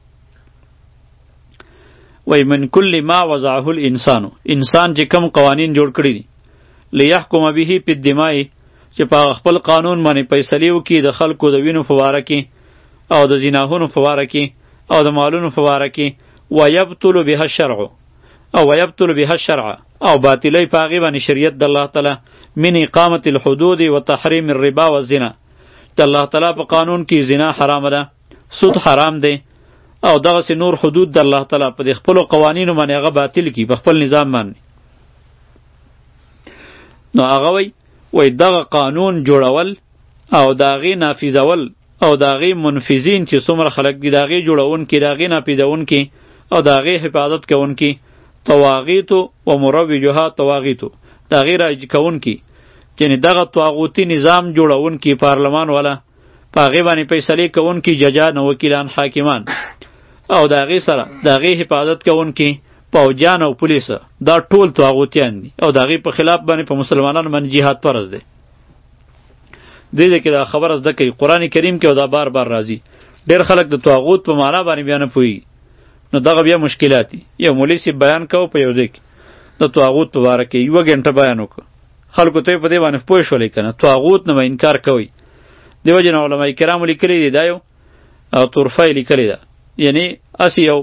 Speaker 1: وای من کل ما وضعه الانسان، انسان چې کم قوانین جوړ کړي دي لیحکم به فی الدماء، چې په خپل قانون باندې فیصلې وکړي د خلکو د وینو په باره کې او د زناهونو په باره کې او د مالونو په باره کې، ویبطل بها الشرع او ویبطل بها الشرع او باطلی په هغې باندې شریعت د الله تعالی من اقامت الحدود و تحریم الربا و الزنا. د الله تعالی په قانون کې زنا حرام ده، سود حرام دی او دغسې نور حدود د الله تعالی په دې خپلو قوانینو باندې هغه باطل کړي په خپل نظام باندې. نو هغه وی وی دغه قانون جوړول او د هغې نافظول او د هغې منفذین چې څومره خلک دي د هغې جوړونکي د هغې نافظونکي او د هغې حفاظت کوونکي طواغیتو و مروجها طواغیتو، د هغې راجع کوونکي یعنې دغه طاغوتي نظام جوړونکي پارلمان والا په هغې باندې فیصلې کوونکي ججان وکیلان حاکمان او د هغې سره د هغې حفاظت کوونکي پوجان او پولیس، دا ټول طاغوتیان دي او د هغې په خلاف باندې په مسلمانانو باندې جهاد فرض دی. دې ځای کې دا خبره زده کوي قرآن کریم کې او دا بار بار راځي. ډېر خلک د طاغوت په معنا باندې بیا نه پوهېږي، نو دغه بیا مشکلات دي. یو مولوي صاحب بیان کوو په یو ځای کې د طاغوت په باره کې یوه ګنټه بیان وکړو، خلکو ته یې په دې باندې پوه شولې که نه طاغوت نه به انکار کوئ. دې وجې نه علما کرامو لیکلي دي دا یو او طرفه یې لیکلې ده، یعنې هسې یو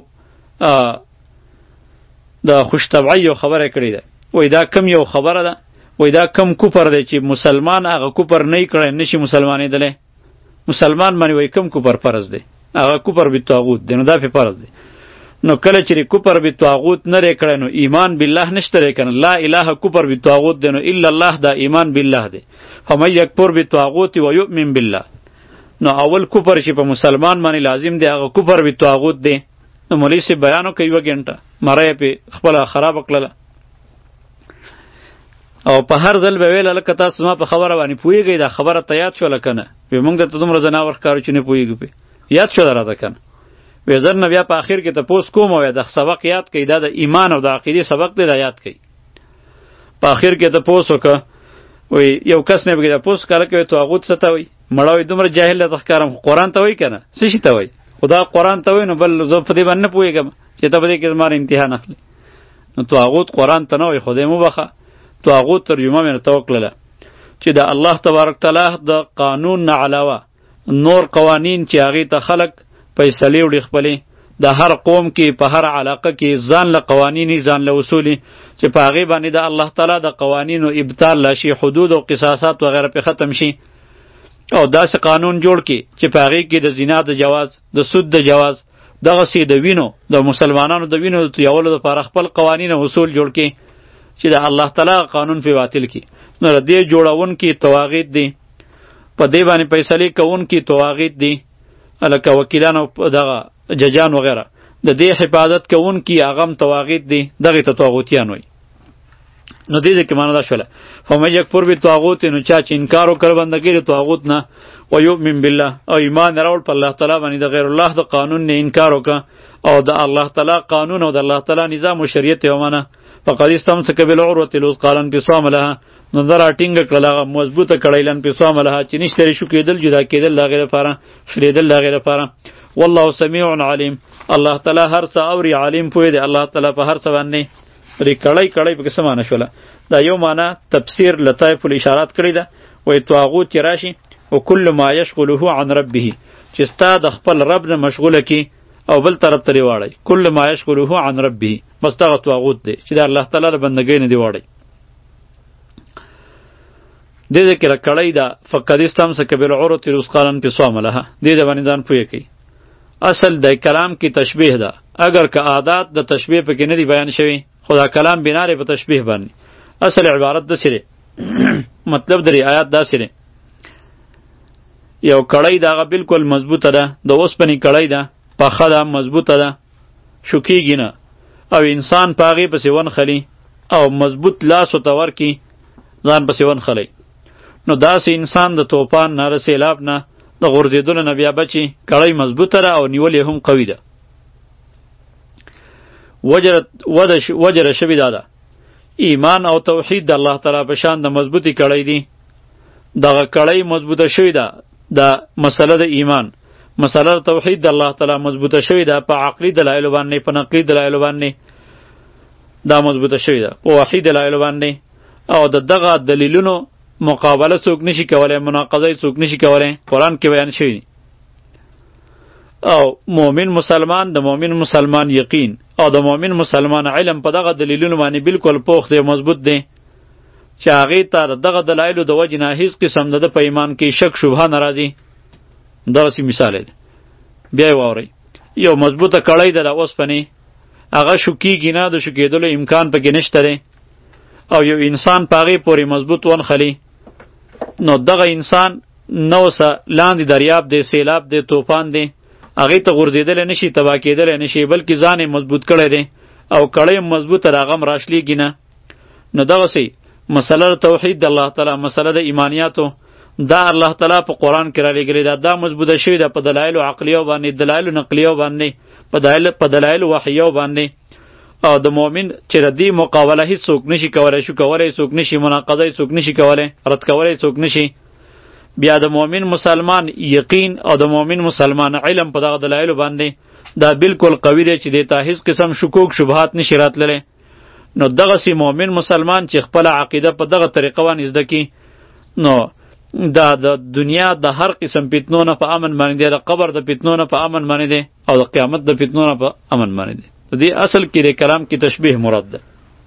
Speaker 1: د خوشطبعۍ یو خبره کړې ده. وایي دا کم یو خبره ده، وایي دا کم کفر دی چې مسلمان هغه کفر نه یې کړی نشي مسلمانېدلی. مسلمان باندې وایي کم کفر فرض دی، هغه کفر بالطاغوت دی، نو دا پې فرض دی. نو کله چې کفر بالطاغوت نه لرې کړی نو ایمان بالله نشته دی که نه. لا اله کفر بالطاغوت دی، نو الا الله دا ایمان بالله دی. فمن یکفر بالطاغوت و یؤمن بالله، نو اول کفر چې په مسلمان باندې لازم دی هغه کفر بالطاغوت دی. نو مولوي صاحب بیان وکړه یوه ګنټه، مره یې پې خپله خرابه کړله او په هر ځل به ویله لکه تاسو زما په خبره باندې پوهېږئ، دا خبره ته یاد شوله که نه؟ وی موږ درته دومره ځناور ښکارو چې نه پوهېږو پې، یاد شوله راته که نه؟ وی زر نه بیا په اخر کې تپوس کوم او د سبق یاد کوي، دا د ایمان او د عقیدې سبق دی، دا یاد کوي. په اخر کې تپوس وکړه، وی یو کس نه بګې تپوس کاله کوي طاغوت څه ته وایي؟ مړه وایي دومره جاهل درته ښکارم، خو قرآن ته وایي که نه؟ څه شي ته وایي؟ خدا قرآن ته وایي نو بل زه په دې باندې نه پوهېږم چې ته په دې کې زما امتحان اخلي. نو طاغوت قرآن ته نه وایي، خدای مو بخه. طاغوت ترجمه مې ورته وکړله چې د الله تبارک تعالی د قانون نه علاوه نور قوانین چې هغې ته خلک فیصلې وړي خپلې، د هر قوم کې په هر علاقه کې ځان له قوانیني ځان له اصولي چې په هغې باندې د الله تعالی د قوانینو ابطال راشي، حدود او قصاصات وغیره پې ختم شي، او داسې قانون جوړ کړي چې په هغې کې د زنا د جواز، د سود د جواز، دغسې د وینو د مسلمانانو د وینو د تویولو دپاره خپل قوانین او اصول جوړ کړي چې د الله تعالی قانون پې باطل کړي. نو د دې جوړونکي طواغیت دي، په دې باندې فیصلې کوونکي طواغیت دي، لکه وکیلان او دغه ججان وغیره، د دې حفاظت کوونکي هغه هم طواغیت دي، دغې ته طاغوتیان وایي. نو دې کې معنا دا شوله فمن یکفر بالطاغوت، نو چا چې انکار وکړ بندګۍ د طاغوت نه، و یؤمن بالله او ایمان راوړ په الله تعالی باندې، د غیر الله د قانون نه انکار وکړه او د الله تعالی قانون او د الله تعالی نظام او شریعت یې ومنه، فقد استمسک بالعروة الوثقی لا انفصام لها، نو دا راټینګه کړله هغه مضبوطه کړی لا انفصام لها چې نشته شو کېدل، جدا کېدل د هغې لپاره، شلېدل د هغې لپاره. والله سمیع علیم، الله تعالی هر څه اوري، عالم پوه دی الله تعالی په هر څه باندې. پرې کړی کړی پکې څه معنی شوله؟ دا یو معنی تفسیر لطایف الاشارات کړی ده، وایي طاغوت چې راشي و کل ما یشغله عن ربه، چې ستا د خپل رب نه مشغوله کي او بل طرف ته دې واړی، کل ما یشغله عن ربه، بس دغه طاغوت دی چې د الله تعالی له بندګۍ نه دې واړی. دې ځای کې کړی ده فقد استمسک بالعروة الوثقی لا انفصام لها، دې د باندې ځان پوهې کوي. اصل د کلام کې تشبیه ده، اگر که عادات د تشبیه پکې نه دی بیان شوی، خدا کلام بنا لري په تشبیه باندې. اصل عبارت د سره مطلب د آیات داسې دی یو کړی د هغه بالکل مضبوطه ده د اوسپنې کړی ده پخه ده مضبوطه ده شوکیږي نه او انسان په هغې پسې ونښلي او مضبوط لاس ورته ورکړي ځان پسې ونښلی نو داسې انسان د توپان نه د سیلاب نه د غورځېدلو نه بیا بچي کړی مضبوطه ده او نیول یې هم قوي ده وجره شوي دا ده ایمان او توحید د الله تعالی په شان د مضبوطی کړی دی دغه کړی مضبوطه شوی ده د مسله د ایمان مسله د توحید د الله تعالی مضبوطه شوی ده په عقلی دلایلو باندې په نقلی دلایلو باندې دا مضبوطه شوی ده په وحی دلایلو باندې او د دغه دلیلونو مقابله څوک نشي کولای مناقضه څوک نشي کولای قرآن کې بیان شوی او مؤمن مسلمان د مؤمن مسلمان یقین او د مؤمن مسلمان علم په دغه دلیلونو باندې بالکل پوخ دی مضبوط دی چې هغې ته دغه دلایلو د وجې نه هیڅ قسم د ده په ایمان کې شک شبهه نه راځي دغسې مثال دی بیا یې واورئ یو مضبوطه کړۍ ده د اوسپنې هغه شکیږي نه د شکېدلو امکان پکې نشته دی او یو انسان په هغې پورې مضبوط ونښلي نو دغه انسان نه اوسه لاندې دریاب دی سیلاب دی طوفان دی هغې ته غورځېدلی نشي تباه کېدلی نشي بلکې ځان یې مضبوط کړی دی او کړی مضبوطه د هغه هم راشلیږي نه نو دغسې مسله د توحید د الله تعالی مسله د ایمانیاتو دا الله تعالی په قرآن کې را لېږلې ده دا مضبوطه شوې ده په دلایلو عقلیو باندې دلایلو نقلیو باندې په دلایلو په دلایلو وحیو باندې او د مؤمن چې د دې مقابله هیڅ څوک نشي کولی شو کولی څوک نشي مناقضه څوک نشي کولی رد کولی څوک نشي بیا د مؤمن مسلمان یقین او د مؤمن مسلمان علم په دغه دلایلو باندې دا بالکل قوي دی چې دې ته هیڅ قسم شکوک شبهات نشي راتللی نو دغسې مؤمن مسلمان چې خپله عقیده په دغه طریقه باندې زده کړي نو دا د دنیا د هر قسم فتنو نه په امن باندې دی د قبر د فتنو نه په امن باندې دی او د قیامت د فتنو نه په امن باندې دی د دې اصل کې د کلام کې تشبیه مراد ده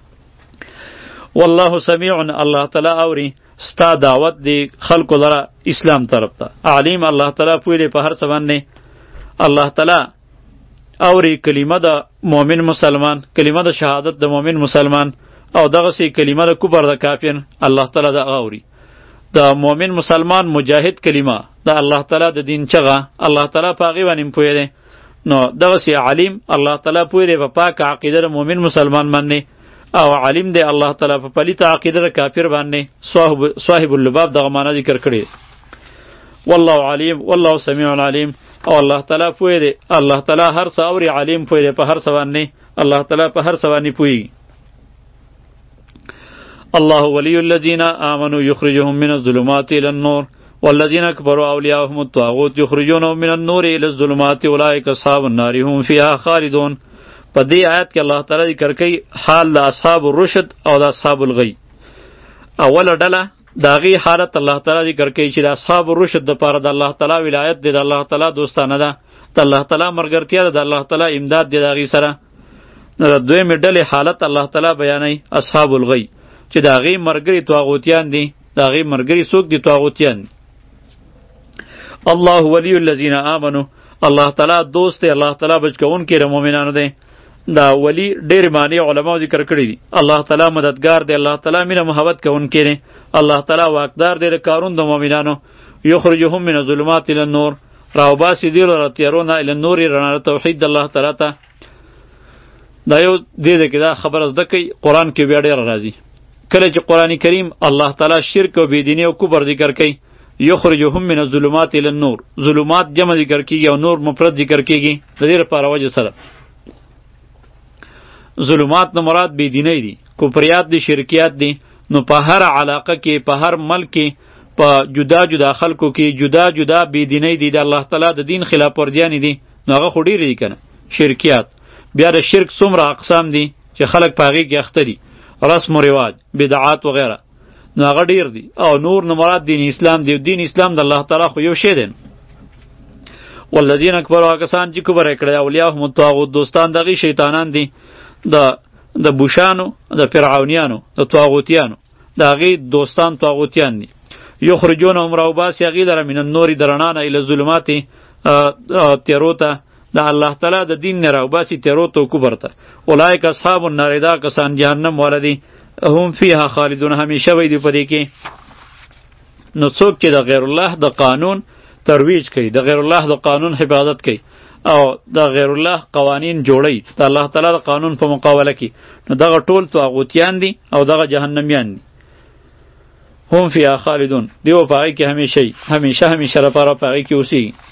Speaker 1: والله سمیع الله تعالی اوري ستا دعوت دی خلکو لره اسلام طرف ته علیم الله تعالی پوی دی په هر څه باندې الله تعالی اوري کلمه د مؤمن مسلمان کلمه د شهادت د مؤمن مسلمان او دغسې کلمه د کفر د کافر الله تعالی د اوري د مؤمن مسلمان مجاهد کلمه د الله تعالی د دین چغه الله تعالی په هغې باندې پوی دی نو دغسې علیم الله تعالی پوی دی په پاکه عقیده د مؤمن مسلمان باندې او علیم دی الله تعالی په پلیته عقیده د کافر باندې صاحب صاحب اللباب دغه معنا ذکر کړی والله علیم والله سمیع علیم او الله تعالی پوی دی الله تعالی هر څه اوري علیم پوی دی په هر څه باندې الله تعالی په هر څه باندې پوهیږي الله ولی الذین آمنوا یخرجهم من الظلمات الى النور والذین کفروا اولیاءهم الطاغوت یخرجونهم من النور الى الظلمات اولئک اصحاب النار هم فیها خالدون په دې آیت کې الله تعالی ذکر کوي حال د اصحاب الرشد او د اصحاب الغی اوله ډله د هغې حالت الله تعالی ذکر کوي چې د اصحاب الرشد دپاره د الله تعالی ولایت دی د الله تعالی دوستانه ده د الله تعالی ملګرتیا ده د الله تعالی امداد دی د هغې سره نو د دویمې ډلې حالت الله تعالی بیانوي اصحاب الغی چې د هغې ملګري طاغوتیان دي د هغې ملګري څوک دي طاغوتیان دي الله ولی الذین آمنو الله تعالی دوست دی الله تعالی بچکونکی د مؤمنانو دی دا ولی ډېر معنی علماء ذکر کړی دي الله تعالی مددگار دی الله تعالی مینه محبت کوونکی دی الله تعالی واقدار دی د کارون د مؤمنانو یخرجهم من الظلمات الى النور راوباسي دی له تیارونه الى النور رڼا توحید د الله تعالی ته دا یو دې ځکه دا خبره زده کوي قرآن کې بیا ډېر راځي کله چې قرآن کریم الله تعالی شرک او بېدیني او کفر ذکر کوي یخرجهم من الظلمات الى النور ظلمات جمع ذکر کیږي او نور مفرد ذکر کیږي د دې لپاره وجه سره ظلمات نه مراد بېدینۍ دي کفریات دي شرکیات دي نو په هر علاقه کې په هر ملک کې په جدا جدا خلکو کې جدا جدا بېدینۍ دي د الله تعالی د دین خلاف ورزیانې دي نو هغه خو ډېرې دي که نه شرکیات بیا د شرک څومره اقسام دي چې خلک په هغې کې اخته دي رسم و رواج بدعات وغیره نو هغه ډېر دي او نور نه مراد دین اسلام دی دین اسلام د الله تعالی خو یو شی دی والذین کفروا کسان چې کفر یې کړی اولیاهم الطاغوت دوستان د هغې شیطانان دي د د بوشانو د فرعونیانو د طاغوتیانو د هغې دوستان طاغوتیان دي یخرجونهم راوباسي هغې لره من النور د رڼا نه الی الظلمات تیرو ته د الله تعالی د دین نه راوباسي تیرو ته کفر ته اولئک اصحاب النار دا کسان جهنم والا دي هم فیها خالدون همیشه وی دي په دې کې نو څوک چې د غیر الله د قانون ترویج کوي، د غیر الله د قانون حفاظت کوي او د غیر الله قوانین جوړی د الله تعالی د قانون په مقابله کې، نو دغه ټول طاغوتیان دي او دغه جهنمیان دي. هم فیها خالدون، دیو په هغې کې همیشه همیشه همیشه لپاره په هغې کې اوسیږي.